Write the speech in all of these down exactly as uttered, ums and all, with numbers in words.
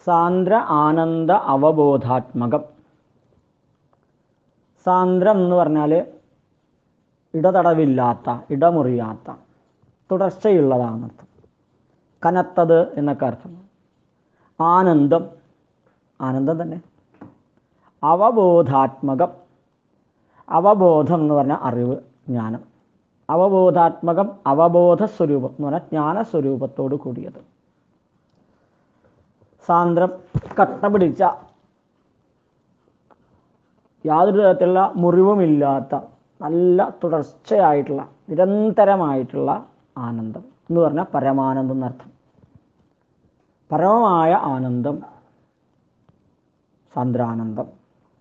സാന്ദ്ര ആനന്ദ അവബോധാത്മകം. സാന്ദ്രം എന്ന് പറഞ്ഞാൽ ഇടതടവില്ലാത്ത, ഇടമുറിയാത്ത, തുടർച്ചയുള്ളതാണെന്നർത്ഥം. കനത്തത് എന്നൊക്കെ അർത്ഥം. ആനന്ദം, ആനന്ദം തന്നെ. അവബോധാത്മകം, അവബോധം എന്ന് പറഞ്ഞാൽ അറിവ്, ജ്ഞാനം. അവബോധാത്മകം, അവബോധ സ്വരൂപം എന്ന് പറഞ്ഞാൽ ജ്ഞാനസ്വരൂപത്തോട് കൂടിയത്. സാന്ദ്രം, കട്ട പിടിച്ച, യാതൊരു തരത്തിലുള്ള മുറിവുമില്ലാത്ത, നല്ല തുടർച്ചയായിട്ടുള്ള, നിരന്തരമായിട്ടുള്ള ആനന്ദം എന്ന് പറഞ്ഞാൽ പരമാനന്ദം എന്നർത്ഥം. പരമമായ ആനന്ദം, സാന്ദ്രാനന്ദം.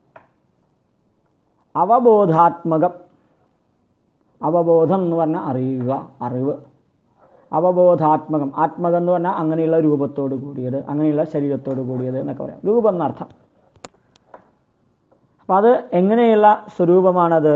അവബോധാത്മകം, അവബോധം എന്ന് പറഞ്ഞാൽ അറിയുക, അറിവ്. അവബോധാത്മകം, ആത്മകം എന്ന് പറഞ്ഞാൽ അങ്ങനെയുള്ള രൂപത്തോട് കൂടിയത്, അങ്ങനെയുള്ള ശരീരത്തോട് കൂടിയത് എന്നൊക്കെ പറയാം. രൂപം എന്നർത്ഥം. അപ്പം അത് എങ്ങനെയുള്ള സ്വരൂപമാണത്?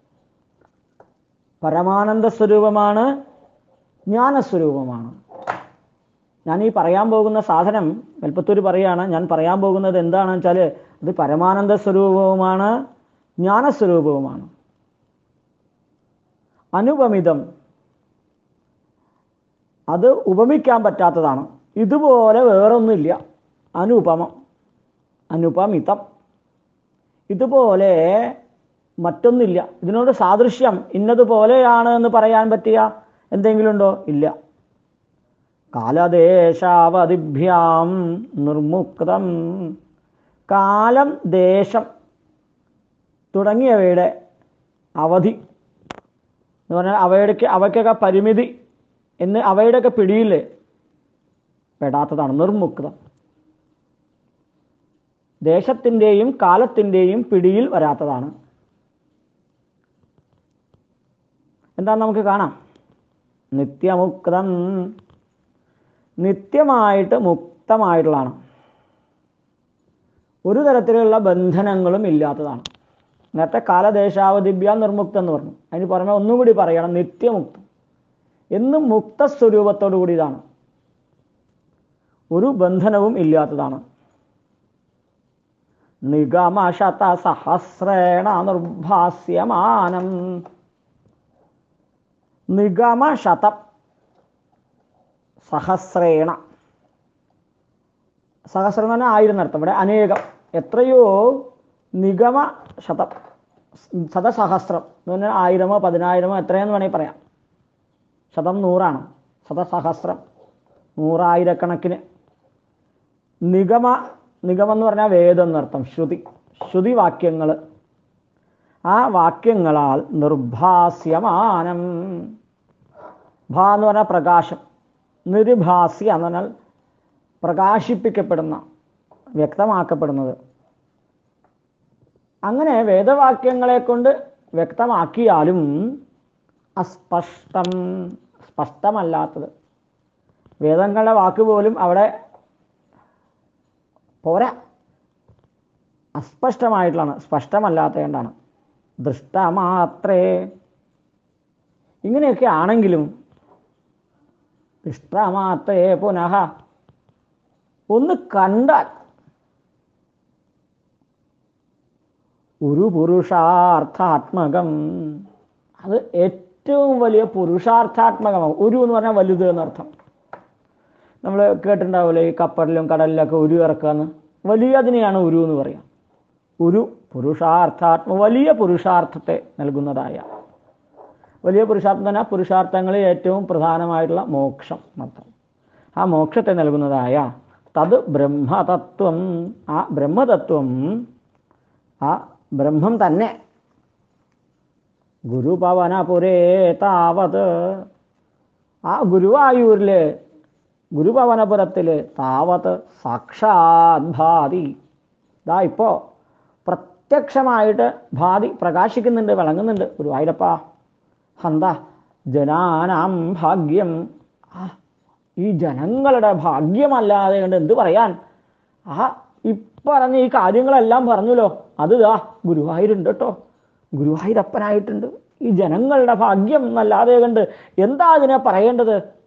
പരമാനന്ദ സ്വരൂപമാണ്, ജ്ഞാനസ്വരൂപമാണ്. ഞാൻ ഈ പറയാൻ പോകുന്ന സാധനം വെൽപ്പത്തൂർ പറയുകയാണ്, ഞാൻ പറയാൻ പോകുന്നത് എന്താണെന്ന് വെച്ചാൽ ഇത് പരമാനന്ദ സ്വരൂപവുമാണ്, ജ്ഞാനസ്വരൂപവുമാണ്. അനുപമിതം, അത് ഉപമിക്കാൻ പറ്റാത്തതാണ്. ഇതുപോലെ വേറൊന്നുമില്ല. അനുപമം, അനുപമിതം, ഇതുപോലെ മറ്റൊന്നില്ല. ഇതിനോട് സാദൃശ്യം ഇന്നതുപോലെയാണ് എന്ന് പറയാൻ പറ്റിയ എന്തെങ്കിലും ഉണ്ടോ? ഇല്ല. കാലദേശാവധിഭ്യാം നിർമുക്തം, കാലം, ദേശം തുടങ്ങിയവയുടെ അവധി എന്ന് പറഞ്ഞാൽ അവയുടെയൊക്കെ അവയ്ക്കൊക്കെ പരിമിതി എന്ന് അവയുടെയൊക്കെ പിടിയിൽ പെടാത്തതാണ് നിർമുക്തം. ദേശത്തിൻ്റെയും കാലത്തിൻ്റെയും പിടിയിൽ വരാത്തതാണ്. എന്താന്ന് നമുക്ക് കാണാം. നിത്യമുക്തം, നിത്യമായിട്ട് മുക്തമായിട്ടുള്ളതാണ്. ഒരു തരത്തിലുള്ള ബന്ധനങ്ങളും ഇല്ലാത്തതാണ്. നേരത്തെ കാലദേശാവധിഭ്യ നിർമുക്തം എന്ന് പറഞ്ഞു. അതിന് പുറമെ ഒന്നും കൂടി പറയണം, നിത്യമുക്തം. എന്നും മുക്തസ്വരൂപത്തോടു കൂടിയതാണ്. ഒരു ബന്ധനവും ഇല്ലാത്തതാണ്. നിഗമശത സഹസ്രേണ നിർഭാസ്യമാനം, നിഗമശതം, സഹസ്രേണ, സഹസ്രം എന്ന് പറഞ്ഞാൽ ആയിരം അർത്ഥം. ഇവിടെ അനേകം, എത്രയോ, നിഗമ ശതം, ശതസഹസ്രം എന്ന് പറഞ്ഞാൽ ആയിരമോ പതിനായിരമോ എത്രയെന്ന് വേണമെങ്കിൽ പറയാം. ശതം നൂറാണ്, ശതസഹസ്രം നൂറായിരക്കണക്കിന്. നിഗമ, നിഗമം എന്ന് പറഞ്ഞാൽ വേദം എന്നർത്ഥം. ശ്രുതി, ശ്രുതി വാക്യങ്ങൾ. ആ വാക്യങ്ങളാൽ നിർഭാസ്യമാനം, ഭാ എന്ന് പറഞ്ഞാൽ പ്രകാശം, നിർഭാസ്യ എന്ന് പറഞ്ഞാൽ പ്രകാശിപ്പിക്കപ്പെടുന്ന, വ്യക്തമാക്കപ്പെടുന്നത്. അങ്ങനെ വേദവാക്യങ്ങളെ കൊണ്ട് വ്യക്തമാക്കിയാലും അസ്പഷ്ടം, സ്പഷ്ടമല്ലാത്തത്. വേദങ്ങളുടെ വാക്ക് പോലും അവിടെ പോരാ, അസ്പഷ്ടമായിട്ടുള്ളതാണ്, സ്പഷ്ടമല്ലാത്തതുകൊണ്ടാണ്. ദൃഷ്ടമാത്രേ, ഇങ്ങനെയൊക്കെ ആണെങ്കിലും ദൃഷ്ടമാത്രേ പുനഃ, ഒന്ന് കണ്ടാൽ ഒരു പുരുഷാർത്ഥാത്മകം, അത് ഏറ്റവും വലിയ പുരുഷാർത്ഥാത്മകമാകും. ഒരു എന്ന് പറഞ്ഞാൽ വലുത് എന്നർത്ഥം. നമ്മൾ കേട്ടിട്ടുണ്ടാവില്ലേ ഈ കപ്പലിലും കടലിലൊക്കെ ഉരു ഇറക്കാന്ന്, വലിയതിനെയാണ് ഉരു എന്ന് പറയാം. ഒരു പുരുഷാർത്ഥാത്മ, വലിയ പുരുഷാർത്ഥത്തെ നൽകുന്നതായ, വലിയ പുരുഷാർത്ഥം തന്നെ പുരുഷാർത്ഥങ്ങളിൽ ഏറ്റവും പ്രധാനമായിട്ടുള്ള മോക്ഷം എന്നർത്ഥം. ആ മോക്ഷത്തെ നൽകുന്നതായ തത് ബ്രഹ്മതത്വം, ആ ബ്രഹ്മതത്വം, ആ ബ്രഹ്മം തന്നെ. ഗുരുപവനപുരേ താവത്, ആ ഗുരുവായൂരില്, ഗുരുപവനപുരത്തില് താവത് സാക്ഷാത് ഭാതി, ഇതാ ഇപ്പോൾ പ്രത്യക്ഷമായിട്ട് ഭാതി, പ്രകാശിക്കുന്നുണ്ട്, വിളങ്ങുന്നുണ്ട്. ഗുരുവായൂരപ്പ എന്താ ജനാനാം ഭാഗ്യം, ആ ഈ ജനങ്ങളുടെ ഭാഗ്യമല്ലാതെ കൊണ്ട് എന്ത് പറയാൻ. ആ ഇപ്പറഞ്ഞ ഈ കാര്യങ്ങളെല്ലാം പറഞ്ഞല്ലോ, അത് ഇതാ ഗുരുവായൂരുണ്ട് കേട്ടോ, ഗുരുവായൂരപ്പനായിട്ടുണ്ട്. ഈ ജനങ്ങളുടെ ഭാഗ്യം എന്നല്ലാതെ കണ്ട് എന്താ അതിനെ പറയേണ്ടത്?